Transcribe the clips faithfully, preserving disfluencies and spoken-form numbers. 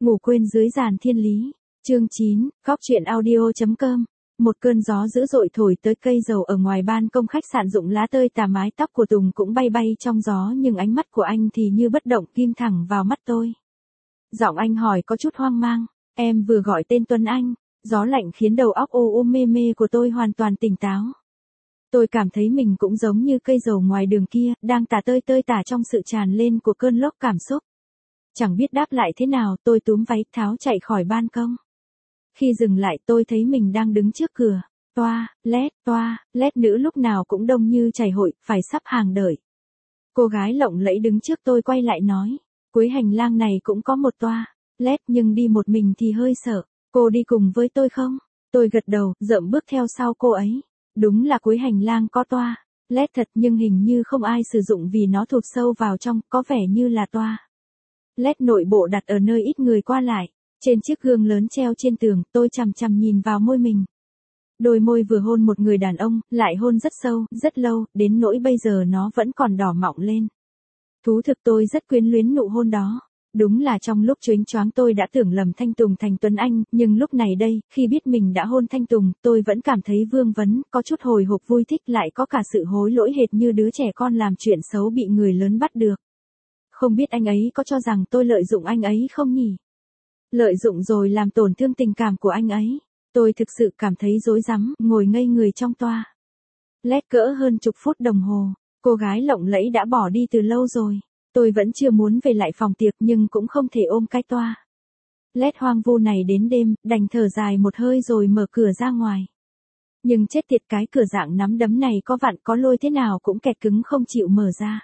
Ngủ quên dưới giàn thiên lý. Chương chín, góc truyện audio.com. Một cơn gió dữ dội thổi tới cây dầu ở ngoài ban công khách sạn rụng lá tơi tà, mái tóc của Tùng cũng bay bay trong gió, nhưng ánh mắt của anh thì như bất động, ghim thẳng vào mắt tôi. Giọng anh hỏi có chút hoang mang, em vừa gọi tên Tuấn Anh. Gió lạnh khiến đầu óc ô ô mê mê của tôi hoàn toàn tỉnh táo. Tôi cảm thấy mình cũng giống như cây dầu ngoài đường kia, đang tả tơi tơi tả trong sự tràn lên của cơn lốc cảm xúc. Chẳng biết đáp lại thế nào, tôi túm váy tháo chạy khỏi ban công. Khi dừng lại tôi thấy mình đang đứng trước cửa. Toa, lét, toa, lét nữ lúc nào cũng đông như chảy hội, phải sắp hàng đợi. Cô gái lộng lẫy đứng trước tôi quay lại nói, cuối hành lang này cũng có một toa, lét, nhưng đi một mình thì hơi sợ, cô đi cùng với tôi không? Tôi gật đầu, dậm bước theo sau cô ấy. Đúng là cuối hành lang có toa, lét thật, nhưng hình như không ai sử dụng vì nó thụt sâu vào trong, có vẻ như là toa lét nội bộ đặt ở nơi ít người qua lại. Trên chiếc gương lớn treo trên tường, tôi chằm chằm nhìn vào môi mình. Đôi môi vừa hôn một người đàn ông, lại hôn rất sâu, rất lâu, đến nỗi bây giờ nó vẫn còn đỏ mọng lên. Thú thực tôi rất quyến luyến nụ hôn đó. Đúng là trong lúc choáng choáng tôi đã tưởng lầm Thanh Tùng thành Tuấn Anh, nhưng lúc này đây, khi biết mình đã hôn Thanh Tùng, tôi vẫn cảm thấy vương vấn, có chút hồi hộp vui thích, lại có cả sự hối lỗi hệt như đứa trẻ con làm chuyện xấu bị người lớn bắt được. Không biết anh ấy có cho rằng tôi lợi dụng anh ấy không nhỉ? Lợi dụng rồi làm tổn thương tình cảm của anh ấy. Tôi thực sự cảm thấy rối rắm, ngồi ngây người trong toa lét cỡ hơn chục phút đồng hồ. Cô gái lộng lẫy đã bỏ đi từ lâu rồi. Tôi vẫn chưa muốn về lại phòng tiệc, nhưng cũng không thể ôm cái toa lét hoang vu này đến đêm, đành thở dài một hơi rồi mở cửa ra ngoài. Nhưng chết tiệt, cái cửa dạng nắm đấm này có vặn có lôi thế nào cũng kẹt cứng không chịu mở ra.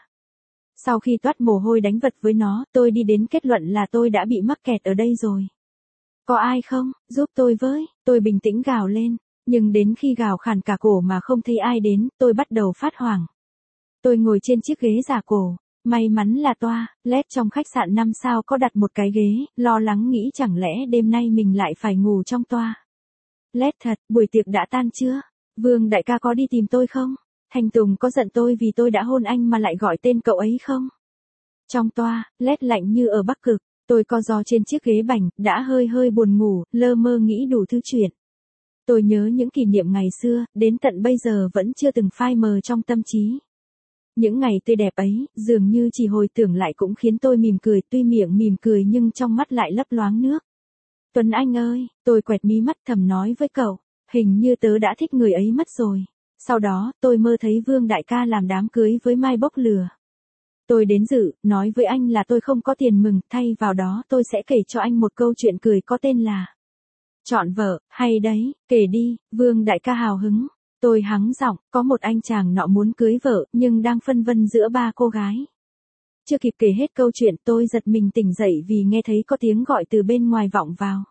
Sau khi toát mồ hôi đánh vật với nó, tôi đi đến kết luận là tôi đã bị mắc kẹt ở đây rồi. Có ai không, giúp tôi với, tôi bình tĩnh gào lên, nhưng đến khi gào khàn cả cổ mà không thấy ai đến, tôi bắt đầu phát hoảng. Tôi ngồi trên chiếc ghế giả cổ, may mắn là toa lét trong khách sạn năm sao có đặt một cái ghế, lo lắng nghĩ chẳng lẽ đêm nay mình lại phải ngủ trong toa lét thật. Buổi tiệc đã tan chưa? Vương đại ca có đi tìm tôi không? Thanh Tùng có giận tôi vì tôi đã hôn anh mà lại gọi tên cậu ấy không? Trong toa lét lạnh như ở Bắc Cực, tôi co ro trên chiếc ghế bành, đã hơi hơi buồn ngủ, lơ mơ nghĩ đủ thứ chuyện. Tôi nhớ những kỷ niệm ngày xưa, đến tận bây giờ vẫn chưa từng phai mờ trong tâm trí. Những ngày tươi đẹp ấy, dường như chỉ hồi tưởng lại cũng khiến tôi mỉm cười, tuy miệng mỉm cười nhưng trong mắt lại lấp loáng nước. Tuấn Anh ơi, tôi quẹt mí mắt thầm nói với cậu, hình như tớ đã thích người ấy mất rồi. Sau đó, tôi mơ thấy Vương đại ca làm đám cưới với Mai Bốc Lửa. Tôi đến dự, nói với anh là tôi không có tiền mừng, thay vào đó tôi sẽ kể cho anh một câu chuyện cười có tên là Chọn vợ. Hay đấy, kể đi. Vương đại ca hào hứng. Tôi hắng giọng, có một anh chàng nọ muốn cưới vợ, nhưng đang phân vân giữa ba cô gái. Chưa kịp kể hết câu chuyện, tôi giật mình tỉnh dậy vì nghe thấy có tiếng gọi từ bên ngoài vọng vào.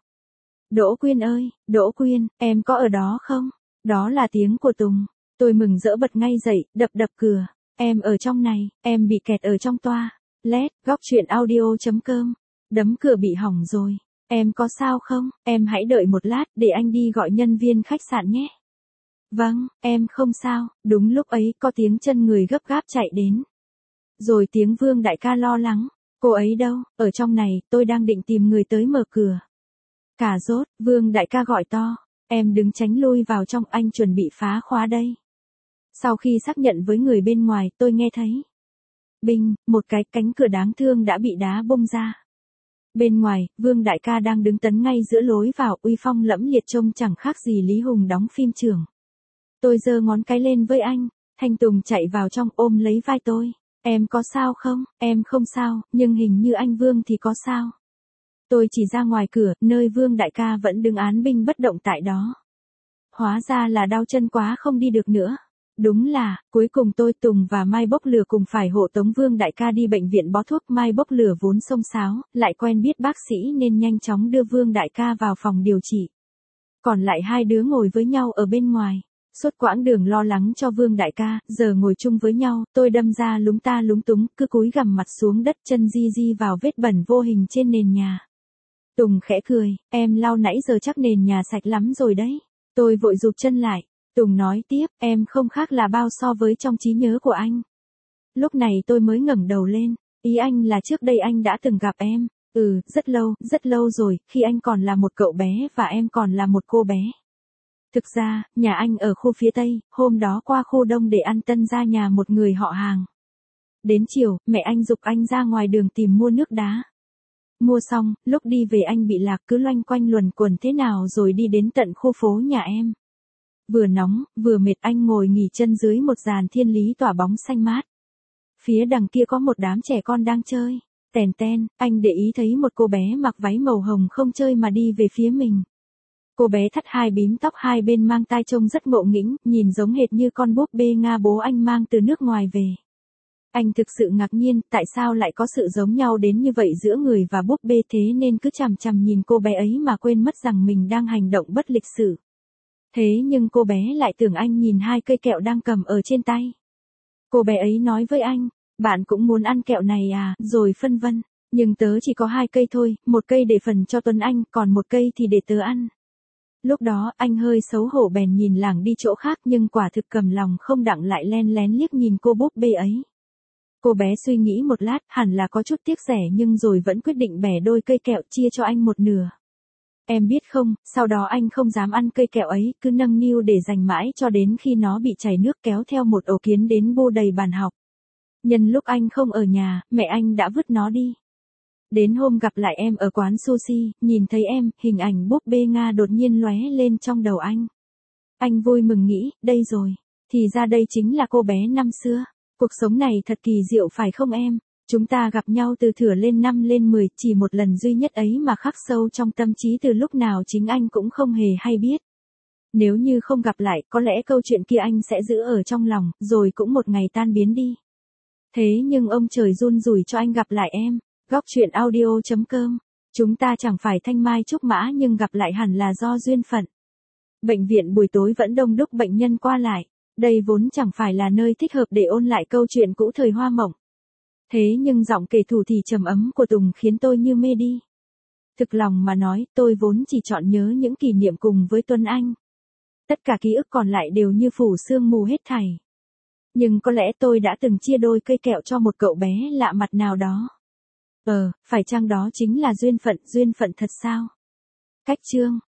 Đỗ Quyên ơi, Đỗ Quyên, em có ở đó không? Đó là tiếng của Tùng. Tôi mừng rỡ bật ngay dậy, đập đập cửa. Em ở trong này, em bị kẹt ở trong toa lét. Góc truyện audio.com. Đấm cửa bị hỏng rồi. Em có sao không? Em hãy đợi một lát để anh đi gọi nhân viên khách sạn nhé. Vâng, em không sao. Đúng lúc ấy có tiếng chân người gấp gáp chạy đến. Rồi tiếng Vương đại ca lo lắng. Cô ấy đâu? Ở trong này, tôi đang định tìm người tới mở cửa. Cà rốt, Vương đại ca gọi to. Em đứng tránh lui vào trong, anh chuẩn bị phá khóa đây. Sau khi xác nhận với người bên ngoài, tôi nghe thấy binh, một cái cánh cửa đáng thương đã bị đá bung ra. Bên ngoài, Vương đại ca đang đứng tấn ngay giữa lối vào, uy phong lẫm liệt trông chẳng khác gì Lý Hùng đóng phim trường. Tôi giơ ngón cái lên với anh. Thanh Tùng chạy vào trong ôm lấy vai tôi. Em có sao không? Em không sao, nhưng hình như anh Vương thì có sao. Tôi chỉ ra ngoài cửa, nơi Vương đại ca vẫn đứng án binh bất động tại đó. Hóa ra là đau chân quá không đi được nữa. Đúng là, cuối cùng tôi, Tùng và Mai Bốc Lửa cùng phải hộ tống Vương đại ca đi bệnh viện bó thuốc. Mai Bốc Lửa vốn xông xáo, lại quen biết bác sĩ nên nhanh chóng đưa Vương đại ca vào phòng điều trị. Còn lại hai đứa ngồi với nhau ở bên ngoài. Suốt quãng đường lo lắng cho Vương đại ca, giờ ngồi chung với nhau, tôi đâm ra lúng ta lúng túng, cứ cúi gằm mặt xuống đất, chân di di vào vết bẩn vô hình trên nền nhà. Tùng khẽ cười, em lau nãy giờ chắc nền nhà sạch lắm rồi đấy. Tôi vội rụt chân lại. Tùng nói tiếp, em không khác là bao so với trong trí nhớ của anh. Lúc này tôi mới ngẩng đầu lên, ý anh là trước đây anh đã từng gặp em. Ừ, rất lâu, rất lâu rồi, khi anh còn là một cậu bé và em còn là một cô bé. Thực ra, nhà anh ở khu phía Tây, hôm đó qua khu Đông để ăn tân gia nhà một người họ hàng. Đến chiều, mẹ anh giục anh ra ngoài đường tìm mua nước đá. Mua xong, lúc đi về anh bị lạc cứ loanh quanh luẩn quẩn thế nào rồi đi đến tận khu phố nhà em. Vừa nóng, vừa mệt anh ngồi nghỉ chân dưới một giàn thiên lý tỏa bóng xanh mát. Phía đằng kia có một đám trẻ con đang chơi. Tèn ten, anh để ý thấy một cô bé mặc váy màu hồng không chơi mà đi về phía mình. Cô bé thắt hai bím tóc hai bên mang tai trông rất ngộ nghĩnh, nhìn giống hệt như con búp bê Nga bố anh mang từ nước ngoài về. Anh thực sự ngạc nhiên, tại sao lại có sự giống nhau đến như vậy giữa người và búp bê thế nên cứ chằm chằm nhìn cô bé ấy mà quên mất rằng mình đang hành động bất lịch sự. Thế nhưng cô bé lại tưởng anh nhìn hai cây kẹo đang cầm ở trên tay. Cô bé ấy nói với anh, bạn cũng muốn ăn kẹo này à, rồi phân vân. Nhưng tớ chỉ có hai cây thôi, một cây để phần cho Tuấn Anh, còn một cây thì để tớ ăn. Lúc đó, anh hơi xấu hổ bèn nhìn lảng đi chỗ khác nhưng quả thực cầm lòng không đặng lại len lén liếc nhìn cô búp bê ấy. Cô bé suy nghĩ một lát, hẳn là có chút tiếc rẻ nhưng rồi vẫn quyết định bẻ đôi cây kẹo chia cho anh một nửa. Em biết không, sau đó anh không dám ăn cây kẹo ấy, cứ nâng niu để dành mãi cho đến khi nó bị chảy nước kéo theo một ổ kiến đến bô đầy bàn học. Nhân lúc anh không ở nhà, mẹ anh đã vứt nó đi. Đến hôm gặp lại em ở quán sushi, nhìn thấy em, hình ảnh búp bê Nga đột nhiên lóe lên trong đầu anh. Anh vui mừng nghĩ, đây rồi, thì ra đây chính là cô bé năm xưa. Cuộc sống này thật kỳ diệu phải không em? Chúng ta gặp nhau từ thửa lên năm lên mười, chỉ một lần duy nhất ấy mà khắc sâu trong tâm trí từ lúc nào chính anh cũng không hề hay biết. Nếu như không gặp lại, có lẽ câu chuyện kia anh sẽ giữ ở trong lòng, rồi cũng một ngày tan biến đi. Thế nhưng ông trời run rủi cho anh gặp lại em. Góc truyện audio chấm com. Chúng ta chẳng phải thanh mai trúc mã nhưng gặp lại hẳn là do duyên phận. Bệnh viện buổi tối vẫn đông đúc bệnh nhân qua lại. Đây vốn chẳng phải là nơi thích hợp để ôn lại câu chuyện cũ thời hoa mộng. Thế nhưng giọng kể thủ thì trầm ấm của Tùng khiến tôi như mê đi. Thực lòng mà nói, tôi vốn chỉ chọn nhớ những kỷ niệm cùng với Tuấn Anh. Tất cả ký ức còn lại đều như phủ sương mù hết thảy. Nhưng có lẽ tôi đã từng chia đôi cây kẹo cho một cậu bé lạ mặt nào đó. Ờ, phải chăng đó chính là duyên phận, duyên phận thật sao? Cách chương